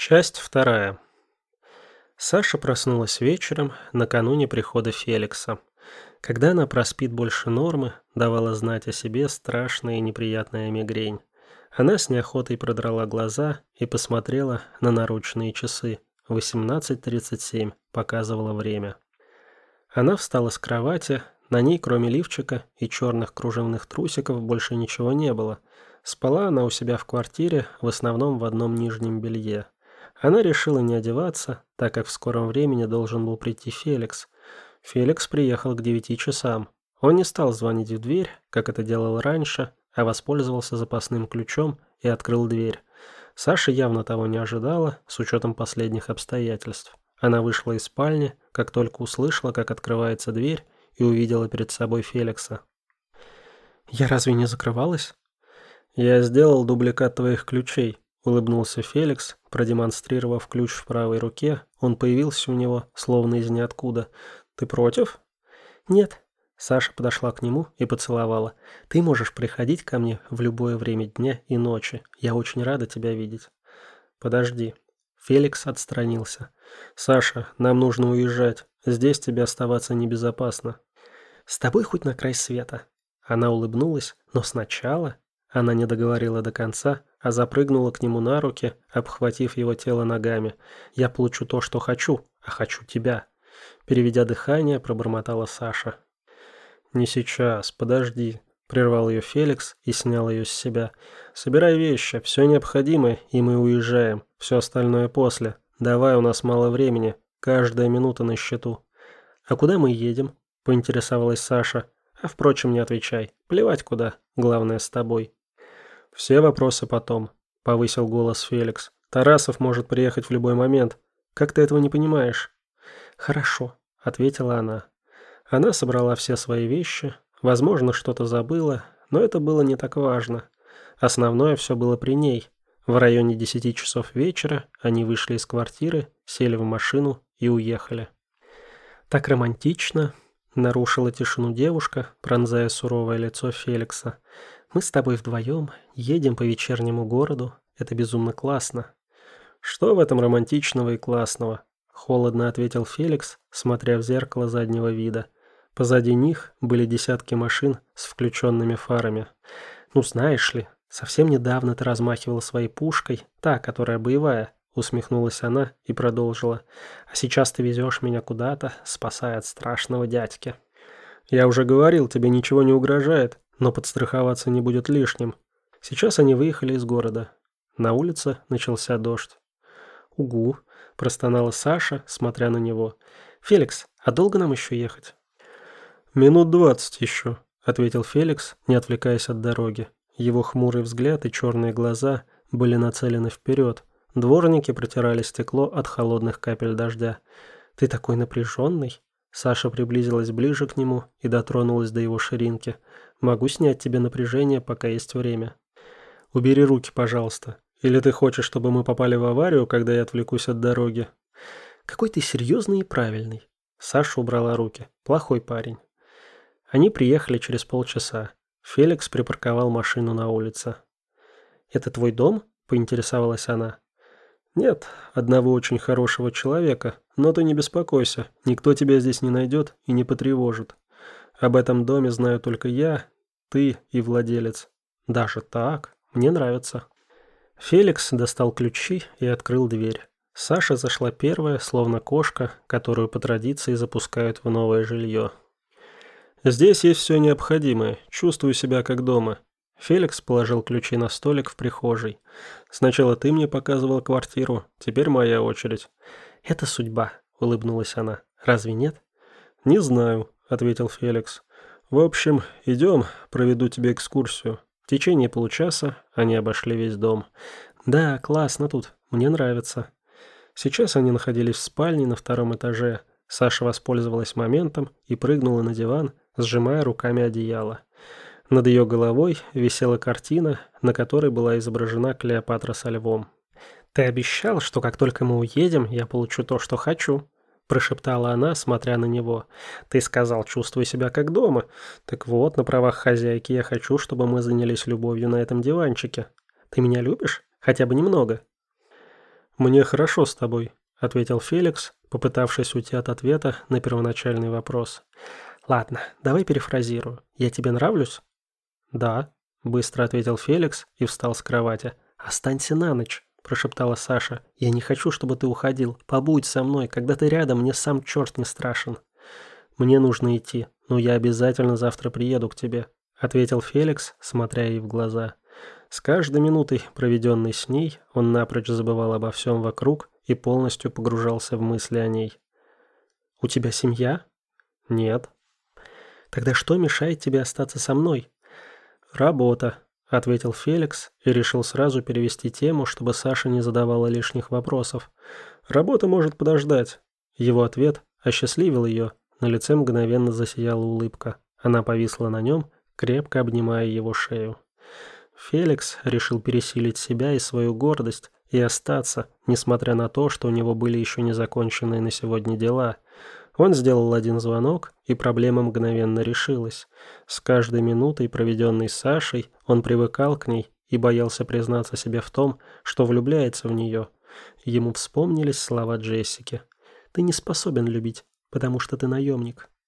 Часть вторая. Саша проснулась вечером, накануне прихода Феликса. Когда она проспит больше нормы, давала знать о себе страшная и неприятная мигрень. Она с неохотой продрала глаза и посмотрела на наручные часы. 18:37 показывало время. Она встала с кровати, на ней кроме лифчика и черных кружевных трусиков больше ничего не было. Спала она у себя в квартире, в основном в одном нижнем белье. Она решила не одеваться, так как в скором времени должен был прийти Феликс. Феликс приехал к 9 часам. Он не стал звонить в дверь, как это делал раньше, а воспользовался запасным ключом и открыл дверь. Саша явно того не ожидала, с учетом последних обстоятельств. Она вышла из спальни, как только услышала, как открывается дверь, и увидела перед собой Феликса. «Я разве не закрывалась?» «Я сделал дубликат твоих ключей», — улыбнулся Феликс, продемонстрировав ключ в правой руке. Он появился у него, словно из ниоткуда. «Ты против?» «Нет». Саша подошла к нему и поцеловала. «Ты можешь приходить ко мне в любое время дня и ночи. Я очень рада тебя видеть». «Подожди». Феликс отстранился. «Саша, нам нужно уезжать. Здесь тебе оставаться небезопасно». «С тобой хоть на край света». Она улыбнулась, но сначала... Она не договорила до конца, а запрыгнула к нему на руки, обхватив его тело ногами. «Я получу то, что хочу, а хочу тебя». Переведя дыхание, пробормотала Саша. «Не сейчас, подожди», — прервал ее Феликс и снял ее с себя. «Собирай вещи, все необходимое, и мы уезжаем. Все остальное после. Давай, у нас мало времени, каждая минута на счету». «А куда мы едем?» — поинтересовалась Саша. «А впрочем, не отвечай. Плевать куда. Главное, с тобой». «Все вопросы потом», — повысил голос Феликс. «Тарасов может приехать в любой момент. Как ты этого не понимаешь?» «Хорошо», — ответила она. Она собрала все свои вещи. Возможно, что-то забыла, но это было не так важно. Основное все было при ней. В районе 10 часов вечера они вышли из квартиры, сели в машину и уехали. «Так романтично», — нарушила тишину девушка, пронзая суровое лицо Феликса. «Мы с тобой вдвоем едем по вечернему городу. Это безумно классно». «Что в этом романтичного и классного?» — холодно ответил Феликс, смотря в зеркало заднего вида. Позади них были десятки машин с включенными фарами. «Ну, знаешь ли, совсем недавно ты размахивал своей пушкой, та, которая боевая», — усмехнулась она и продолжила. «А сейчас ты везешь меня куда-то, спасая от страшного дядьки». «Я уже говорил, тебе ничего не угрожает, но подстраховаться не будет лишним». Сейчас они выехали из города. На улице начался дождь. «Угу», – простонала Саша, смотря на него. «Феликс, а долго нам еще ехать?» «Минут 20 еще», – ответил Феликс, не отвлекаясь от дороги. Его хмурый взгляд и черные глаза были нацелены вперед. Дворники протирали стекло от холодных капель дождя. «Ты такой напряженный?» Саша приблизилась ближе к нему и дотронулась до его ширинки. «Могу снять тебе напряжение, пока есть время». «Убери руки, пожалуйста. Или ты хочешь, чтобы мы попали в аварию, когда я отвлекусь от дороги?» «Какой ты серьезный и правильный». Саша убрала руки. «Плохой парень». Они приехали через полчаса. Феликс припарковал машину на улице. «Это твой дом?» – поинтересовалась она. «Нет, одного очень хорошего человека, но ты не беспокойся, никто тебя здесь не найдет и не потревожит. Об этом доме знаю только я, ты и владелец». «Даже так? Мне нравится». Феликс достал ключи и открыл дверь. Саша зашла первая, словно кошка, которую по традиции запускают в новое жилье. «Здесь есть все необходимое, чувствую себя как дома». Феликс положил ключи на столик в прихожей. «Сначала ты мне показывал квартиру, теперь моя очередь». «Это судьба», — улыбнулась она. «Разве нет?» «Не знаю», — ответил Феликс. «В общем, идем, проведу тебе экскурсию». В течение получаса они обошли весь дом. «Да, классно тут, мне нравится». Сейчас они находились в спальне на втором этаже. Саша воспользовалась моментом и прыгнула на диван, сжимая руками одеяло. Над ее головой висела картина, на которой была изображена Клеопатра со львом. «Ты обещал, что как только мы уедем, я получу то, что хочу», – прошептала она, смотря на него. «Ты сказал, чувствуй себя как дома. Так вот, на правах хозяйки я хочу, чтобы мы занялись любовью на этом диванчике. Ты меня любишь? Хотя бы немного?» «Мне хорошо с тобой», — ответил Феликс, попытавшись уйти от ответа на первоначальный вопрос. «Ладно, давай перефразирую. Я тебе нравлюсь?» «Да», — быстро ответил Феликс и встал с кровати. «Останься на ночь», — прошептала Саша. «Я не хочу, чтобы ты уходил. Побудь со мной. Когда ты рядом, мне сам черт не страшен». «Мне нужно идти, но я обязательно завтра приеду к тебе», — ответил Феликс, смотря ей в глаза. С каждой минутой, проведенной с ней, он напрочь забывал обо всем вокруг и полностью погружался в мысли о ней. «У тебя семья?» «Нет». «Тогда что мешает тебе остаться со мной?» «Работа», — ответил Феликс и решил сразу перевести тему, чтобы Саша не задавала лишних вопросов. «Работа может подождать». Его ответ осчастливил ее, на лице мгновенно засияла улыбка. Она повисла на нем, крепко обнимая его шею. Феликс решил пересилить себя и свою гордость и остаться, несмотря на то, что у него были еще не законченные на сегодня дела. Он сделал один звонок, и проблема мгновенно решилась. С каждой минутой, проведенной с Сашей, он привыкал к ней и боялся признаться себе в том, что влюбляется в нее. Ему вспомнились слова Джессики. «Ты не способен любить, потому что ты наемник».